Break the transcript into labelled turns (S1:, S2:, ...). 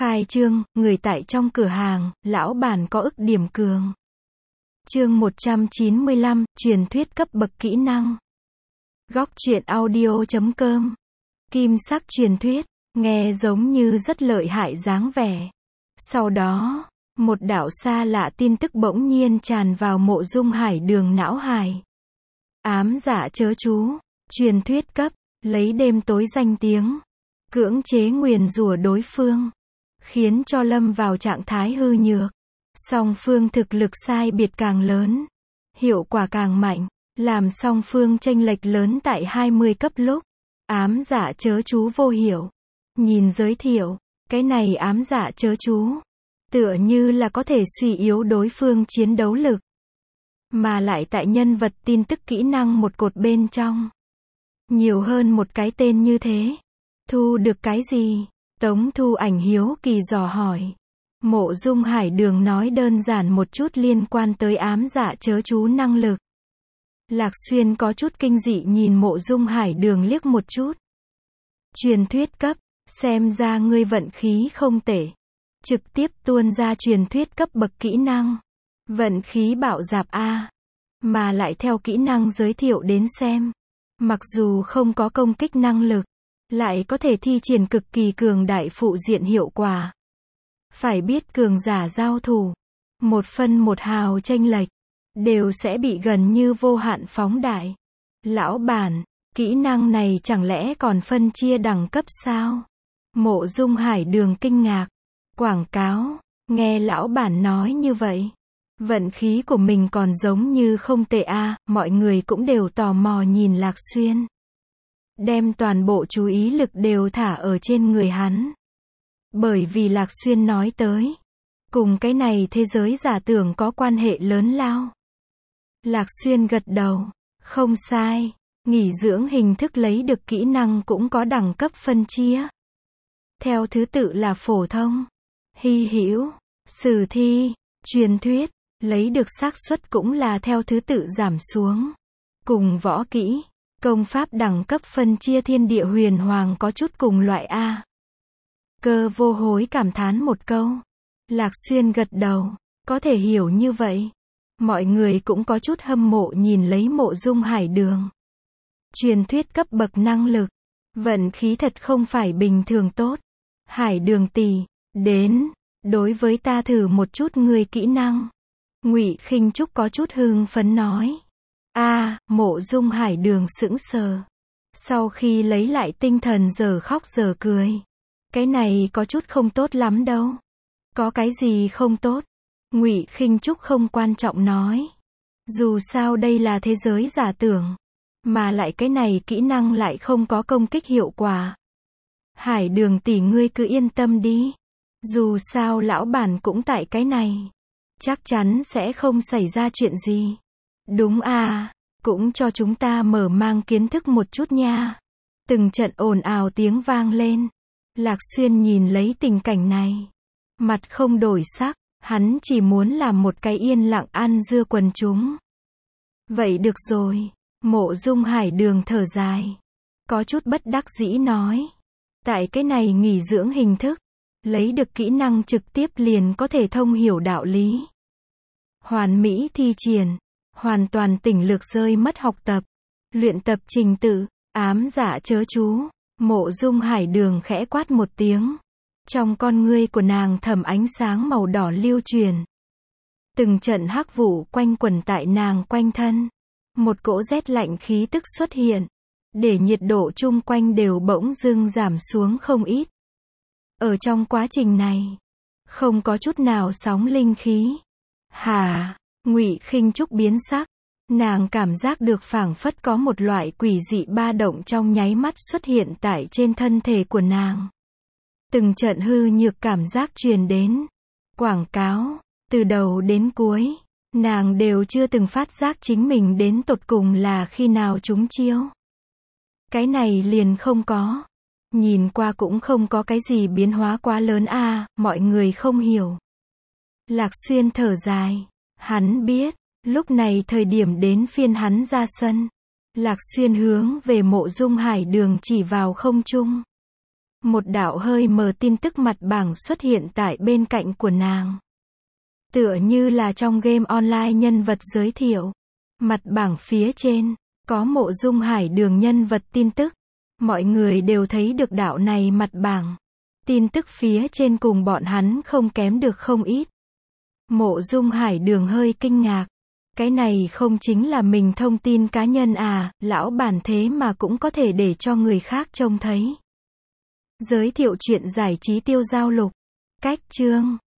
S1: Khai trương, người tại trong cửa hàng, lão bản có ức điểm cường. Chương 195, truyền thuyết cấp bậc kỹ năng. Góc truyện audio.com. Kim sắc truyền thuyết, nghe giống như rất lợi hại dáng vẻ. Sau đó, một đạo xa lạ tin tức bỗng nhiên tràn vào Mộ Dung Hải Đường não hải. Ám dạ chớ chú, truyền thuyết cấp, lấy đêm tối danh tiếng, cưỡng chế nguyền rủa đối phương, khiến cho lâm vào trạng thái hư nhược. Song phương thực lực sai biệt càng lớn, hiệu quả càng mạnh, làm song phương chênh lệch lớn tại 20 cấp lúc. Ám dạ chớ chú vô hiểu. Nhìn giới thiệu, cái này ám dạ chớ chú, tựa như là có thể suy yếu đối phương chiến đấu lực. Mà lại tại nhân vật tin tức kỹ năng một cột bên trong. Nhiều hơn một cái tên như thế. Thu được cái gì? Tống Thu Ảnh hiếu kỳ dò hỏi. Mộ Dung Hải Đường nói đơn giản một chút liên quan tới ám dạ chớ chú năng lực. Lạc Xuyên có chút kinh dị nhìn Mộ Dung Hải Đường liếc một chút. Truyền thuyết cấp, xem ra ngươi vận khí không tệ. Trực tiếp tuôn ra truyền thuyết cấp bậc kỹ năng. Vận khí bạo dạp a. Mà lại theo kỹ năng giới thiệu đến xem. Mặc dù không có công kích năng lực, lại có thể thi triển cực kỳ cường đại phụ diện hiệu quả. Phải biết cường giả giao thủ, một phân một hào chênh lệch, đều sẽ bị gần như vô hạn phóng đại. Lão bản, kỹ năng này chẳng lẽ còn phân chia đẳng cấp sao? Mộ Dung Hải Đường kinh ngạc. Quảng cáo, nghe lão bản nói như vậy. Vận khí của mình còn giống như không tệ a, mọi người cũng đều tò mò nhìn Lạc Xuyên. Đem toàn bộ chú ý lực đều thả ở trên người hắn. Bởi vì Lạc Xuyên nói tới, cùng cái này thế giới giả tưởng có quan hệ lớn lao. Lạc Xuyên gật đầu, không sai, nghỉ dưỡng hình thức lấy được kỹ năng cũng có đẳng cấp phân chia. Theo thứ tự là phổ thông, hy hữu, sử thi, truyền thuyết, lấy được xác suất cũng là theo thứ tự giảm xuống. Cùng võ kỹ, công pháp đẳng cấp phân chia thiên địa huyền hoàng có chút cùng loại a. Cơ Vô Hối cảm thán một câu. Lạc Xuyên gật đầu, có thể hiểu như vậy. Mọi người cũng có chút hâm mộ nhìn lấy Mộ Dung Hải Đường. Truyền thuyết cấp bậc năng lực, vận khí thật không phải bình thường tốt. Hải Đường tỷ, đến, đối với ta thử một chút ngươi kỹ năng. Ngụy Khinh Trúc có chút hưng phấn nói. Mộ Dung Hải Đường sững sờ. Sau khi lấy lại tinh thần giờ khóc giờ cười. Cái này có chút không tốt lắm đâu. Có cái gì không tốt? Ngụy Khinh Trúc không quan trọng nói. Dù sao đây là thế giới giả tưởng. Mà lại cái này kỹ năng lại không có công kích hiệu quả. Hải Đường tỷ ngươi cứ yên tâm đi. Dù sao lão bản cũng tại cái này. Chắc chắn sẽ không xảy ra chuyện gì. Đúng à, cũng cho chúng ta mở mang kiến thức một chút nha. Từng trận ồn ào tiếng vang lên. Lạc Xuyên nhìn lấy tình cảnh này. Mặt không đổi sắc, hắn chỉ muốn làm một cái yên lặng ăn dưa quần chúng. Vậy được rồi, Mộ Dung Hải Đường thở dài. Có chút bất đắc dĩ nói. Tại cái này nghỉ dưỡng hình thức, lấy được kỹ năng trực tiếp liền có thể thông hiểu đạo lý. Hoàn mỹ thi triển, hoàn toàn tỉnh lực rơi mất học tập, luyện tập trình tự, ám dạ chớ chú. Mộ Dung Hải Đường khẽ quát một tiếng. Trong con ngươi của nàng thầm ánh sáng màu đỏ lưu truyền. Từng trận hắc vụ quanh quẩn tại nàng quanh thân. Một cỗ rét lạnh khí tức xuất hiện. Để nhiệt độ chung quanh đều bỗng dưng giảm xuống không ít. Ở trong quá trình này, không có chút nào sóng linh khí. Hả? Ngụy Khinh Trúc biến sắc. Nàng cảm giác được phảng phất có một loại quỷ dị ba động trong nháy mắt xuất hiện tại trên thân thể của nàng. Từng trận hư nhược cảm giác truyền đến. Quảng cáo, từ đầu đến cuối, nàng đều chưa từng phát giác chính mình đến tột cùng là khi nào trúng chiêu. Cái này liền không có. Nhìn qua cũng không có cái gì biến hóa quá lớn a, mọi người không hiểu. Lạc Xuyên thở dài. Hắn biết. Lúc này thời điểm đến phiên hắn ra sân. Lạc Xuyên hướng về Mộ Dung Hải Đường chỉ vào không trung. Một đạo hơi mờ tin tức mặt bảng xuất hiện tại bên cạnh của nàng. Tựa như là trong game online nhân vật giới thiệu. Mặt bảng phía trên, có Mộ Dung Hải Đường nhân vật tin tức. Mọi người đều thấy được đạo này mặt bảng. Tin tức phía trên cùng bọn hắn không kém được không ít. Mộ Dung Hải Đường hơi kinh ngạc. Cái này không chính là mình thông tin cá nhân à, lão bản thế mà cũng có thể để cho người khác trông thấy. Giới thiệu chuyện giải trí tiêu giao lục. Cách chương